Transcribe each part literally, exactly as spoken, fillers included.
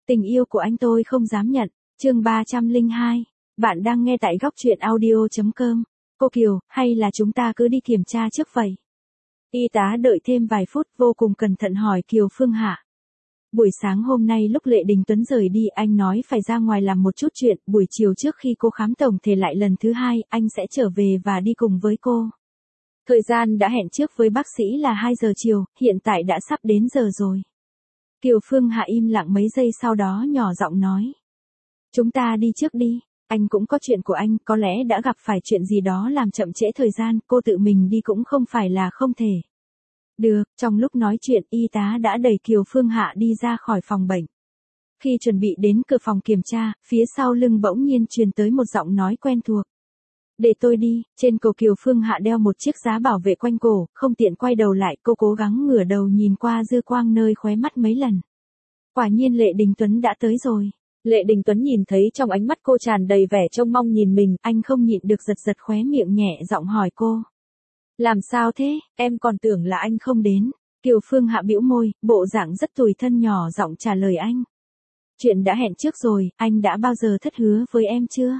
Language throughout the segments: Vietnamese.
Tình yêu của anh tôi không dám nhận. Chương ba trăm lẻ hai. Bạn đang nghe tại góc truyện audio chấm com. Cô Kiều, hay là chúng ta cứ đi kiểm tra trước vậy? Y tá đợi thêm vài phút vô cùng cẩn thận hỏi Kiều Phương Hạ. Buổi sáng hôm nay lúc Lệ Đình Tuấn rời đi anh nói phải ra ngoài làm một chút chuyện, buổi chiều trước khi cô khám tổng thể lại lần thứ hai, anh sẽ trở về và đi cùng với cô. Thời gian đã hẹn trước với bác sĩ là hai giờ chiều, hiện tại đã sắp đến giờ rồi. Kiều Phương Hạ im lặng mấy giây sau đó nhỏ giọng nói. Chúng ta đi trước đi, anh cũng có chuyện của anh, có lẽ đã gặp phải chuyện gì đó làm chậm trễ thời gian, cô tự mình đi cũng không phải là không thể. Được, trong lúc nói chuyện y tá đã đẩy Kiều Phương Hạ đi ra khỏi phòng bệnh. Khi chuẩn bị đến cửa phòng kiểm tra, phía sau lưng bỗng nhiên truyền tới một giọng nói quen thuộc. Để tôi đi, trên cổ Kiều Phương Hạ đeo một chiếc giá bảo vệ quanh cổ, không tiện quay đầu lại, cô cố gắng ngửa đầu nhìn qua dư quang nơi khóe mắt mấy lần. Quả nhiên Lệ Đình Tuấn đã tới rồi. Lệ Đình Tuấn nhìn thấy trong ánh mắt cô tràn đầy vẻ trông mong nhìn mình, anh không nhịn được giật giật khóe miệng nhẹ giọng hỏi cô. Làm sao thế, em còn tưởng là anh không đến. Kiều Phương Hạ bĩu môi, bộ dạng rất tủi thân nhỏ giọng trả lời anh. Chuyện đã hẹn trước rồi, anh đã bao giờ thất hứa với em chưa?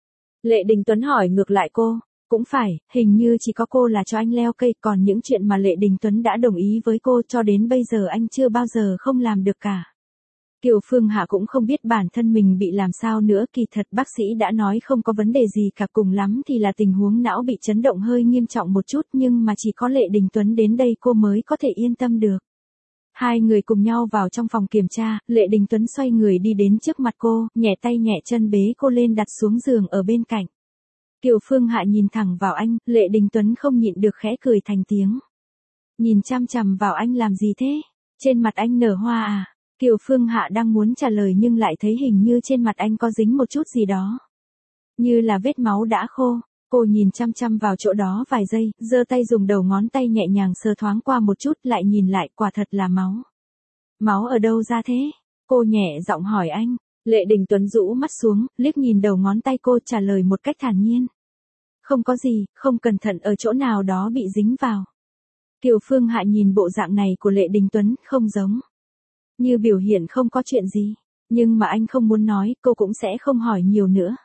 Lệ Đình Tuấn hỏi ngược lại cô. Cũng phải, hình như chỉ có cô là cho anh leo cây, còn những chuyện mà Lệ Đình Tuấn đã đồng ý với cô cho đến bây giờ anh chưa bao giờ không làm được cả. Kiều Phương Hạ cũng không biết bản thân mình bị làm sao nữa, kỳ thật bác sĩ đã nói không có vấn đề gì cả, cùng lắm thì là tình huống não bị chấn động hơi nghiêm trọng một chút, nhưng mà chỉ có Lệ Đình Tuấn đến đây cô mới có thể yên tâm được. Hai người cùng nhau vào trong phòng kiểm tra, Lệ Đình Tuấn xoay người đi đến trước mặt cô, nhẹ tay nhẹ chân bế cô lên đặt xuống giường ở bên cạnh. Kiều Phương Hạ nhìn thẳng vào anh, Lệ Đình Tuấn không nhịn được khẽ cười thành tiếng. Nhìn chăm chằm vào anh làm gì thế? Trên mặt anh nở hoa à? Kiều Phương Hạ đang muốn trả lời nhưng lại thấy hình như trên mặt anh có dính một chút gì đó. Như là vết máu đã khô. Cô nhìn chăm chăm vào chỗ đó vài giây, giơ tay dùng đầu ngón tay nhẹ nhàng sờ thoáng qua một chút, lại nhìn lại, quả thật là máu. Máu ở đâu ra thế? Cô nhẹ giọng hỏi anh. Lệ Đình Tuấn rũ mắt xuống, liếc nhìn đầu ngón tay cô, trả lời một cách thản nhiên. Không có gì, không cẩn thận ở chỗ nào đó bị dính vào. Kiều Phương Hạ nhìn bộ dạng này của Lệ Đình Tuấn, không giống như biểu hiện không có chuyện gì, nhưng mà anh không muốn nói, cô cũng sẽ không hỏi nhiều nữa.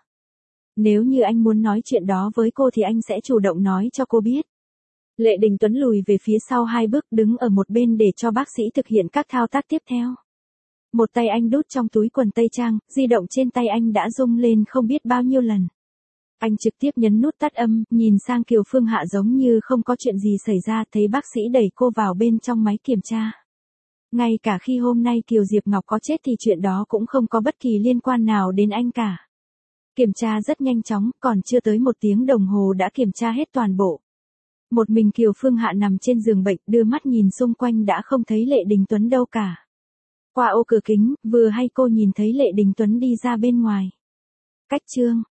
Nếu như anh muốn nói chuyện đó với cô thì anh sẽ chủ động nói cho cô biết. Lệ Đình Tuấn lùi về phía sau hai bước, đứng ở một bên để cho bác sĩ thực hiện các thao tác tiếp theo. Một tay anh đút trong túi quần tây trang, di động trên tay anh đã rung lên không biết bao nhiêu lần. Anh trực tiếp nhấn nút tắt âm, nhìn sang Kiều Phương Hạ giống như không có chuyện gì xảy ra, thấy bác sĩ đẩy cô vào bên trong máy kiểm tra. Ngay cả khi hôm nay Kiều Diệp Ngọc có chết thì chuyện đó cũng không có bất kỳ liên quan nào đến anh cả. Kiểm tra rất nhanh chóng, còn chưa tới một tiếng đồng hồ đã kiểm tra hết toàn bộ. Một mình Kiều Phương Hạ nằm trên giường bệnh, đưa mắt nhìn xung quanh đã không thấy Lệ Đình Tuấn đâu cả. Qua ô cửa kính, vừa hay cô nhìn thấy Lệ Đình Tuấn đi ra bên ngoài. Cách chương